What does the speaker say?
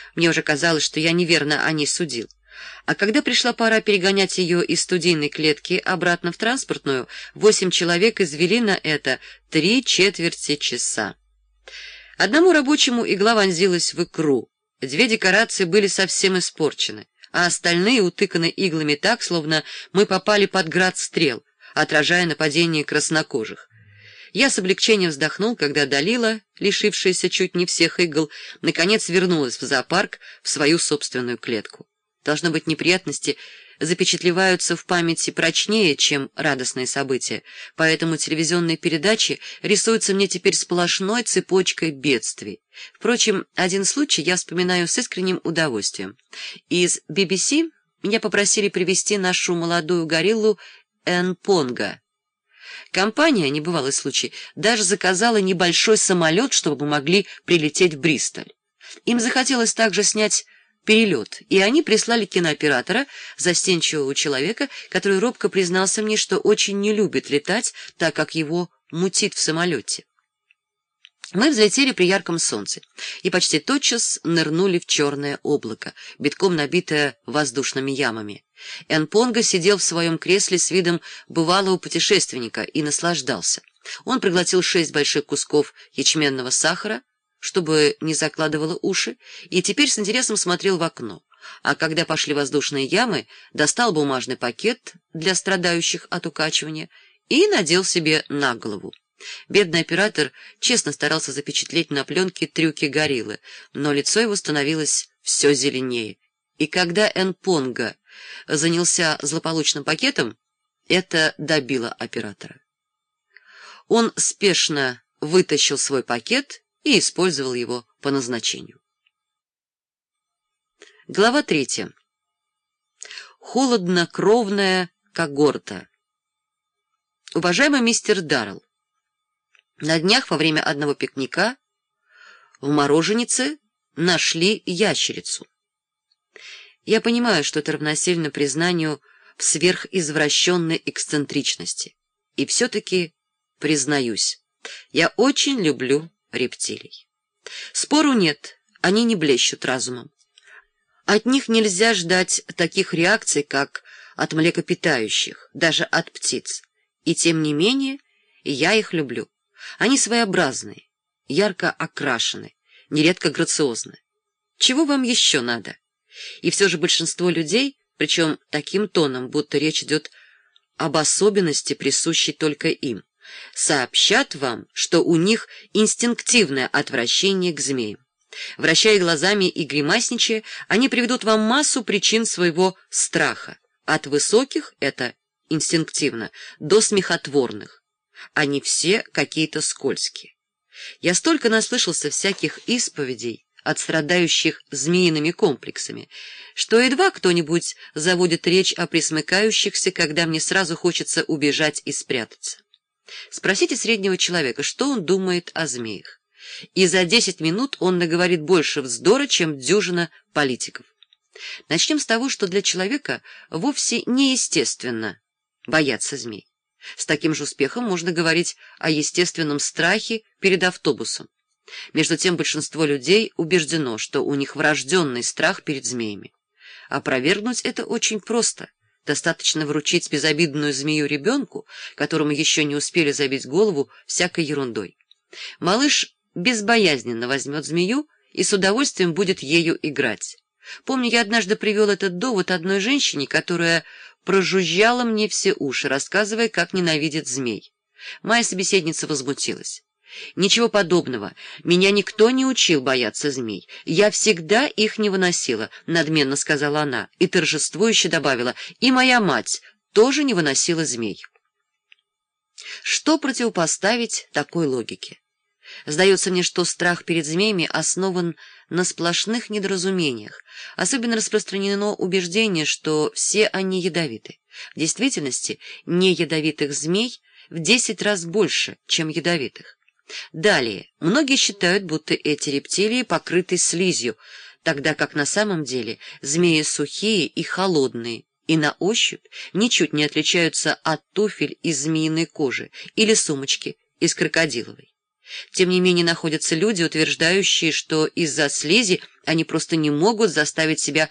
Мне уже казалось, что я неверно о ней судил. А когда пришла пора перегонять ее из студийной клетки обратно в транспортную, 8 человек извели на это 3/4 часа. Одному рабочему игла вонзилась в икру, 2 декорации были совсем испорчены, а остальные утыканы иглами так, словно мы попали под град стрел, отражая нападение краснокожих. Я с облегчением вздохнул, когда Далила, лишившаяся чуть не всех игл, наконец вернулась в зоопарк в свою собственную клетку. Должно быть, неприятности запечатлеваются в памяти прочнее, чем радостные события, поэтому телевизионные передачи рисуются мне теперь сплошной цепочкой бедствий. Впрочем, один случай я вспоминаю с искренним удовольствием. Из BBC меня попросили привезти нашу молодую гориллу Энпонга. Компания, небывалый случай, даже заказала небольшой самолет, чтобы мы могли прилететь в Бристоль. Им захотелось также снять перелет, и они прислали кинооператора, застенчивого человека, который робко признался мне, что очень не любит летать, так как его мутит в самолете. Мы взлетели при ярком солнце и почти тотчас нырнули в черное облако, битком набитое воздушными ямами. Энпонга сидел в своем кресле с видом бывалого путешественника и наслаждался. Он проглотил 6 больших кусков ячменного сахара, чтобы не закладывало уши, и теперь с интересом смотрел в окно. А когда пошли воздушные ямы, достал бумажный пакет для страдающих от укачивания и надел себе на голову. Бедный оператор честно старался запечатлеть на пленке трюки гориллы, но лицо его становилось все зеленее. И когда Энпонга занялся злополучным пакетом, это добило оператора. Он спешно вытащил свой пакет и использовал его по назначению. Глава 3. Холоднокровная когорта. Уважаемый мистер Даррелл, на днях во время одного пикника в мороженице нашли ящерицу. Я понимаю, что это равносильно признанию в сверхизвращенной эксцентричности. И все-таки признаюсь, я очень люблю рептилий. Спору нет, они не блещут разумом. От них нельзя ждать таких реакций, как от млекопитающих, даже от птиц. И тем не менее, я их люблю. Они своеобразные, ярко окрашены, нередко грациозны. Чего вам еще надо? И все же большинство людей, причем таким тоном, будто речь идет об особенности, присущей только им, сообщат вам, что у них инстинктивное отвращение к змеям. Вращая глазами и гримасничая, они приведут вам массу причин своего страха. От высоких, это инстинктивно, до смехотворных. Они все какие-то скользкие. Я столько наслышался всяких исповедей от страдающих змеиными комплексами, что едва кто-нибудь заводит речь о пресмыкающихся, когда мне сразу хочется убежать и спрятаться. Спросите среднего человека, что он думает о змеях, и за 10 минут он наговорит больше вздора, чем дюжина политиков. Начнем с того, что для человека вовсе неестественно бояться змей. С таким же успехом можно говорить о естественном страхе перед автобусом. Между тем большинство людей убеждено, что у них врожденный страх перед змеями. Опровергнуть это очень просто. Достаточно вручить безобидную змею ребенку, которому еще не успели забить голову всякой ерундой. Малыш безбоязненно возьмет змею и с удовольствием будет ею играть. Помню, я однажды привел этот довод одной женщине, которая прожужжала мне все уши, рассказывая, как ненавидит змей. Моя собеседница возмутилась. «Ничего подобного. Меня никто не учил бояться змей. Я всегда их не выносила», — надменно сказала она, и торжествующе добавила, «и моя мать тоже не выносила змей». Что противопоставить такой логике? Сдается мне, что страх перед змеями основан на сплошных недоразумениях. Особенно распространено убеждение, что все они ядовиты. В действительности неядовитых змей в 10 раз больше, чем ядовитых. Далее, многие считают, будто эти рептилии покрыты слизью, тогда как на самом деле змеи сухие и холодные, и на ощупь ничуть не отличаются от туфель из змеиной кожи или сумочки из крокодиловой. Тем не менее, находятся люди, утверждающие, что из-за слизи они просто не могут заставить себя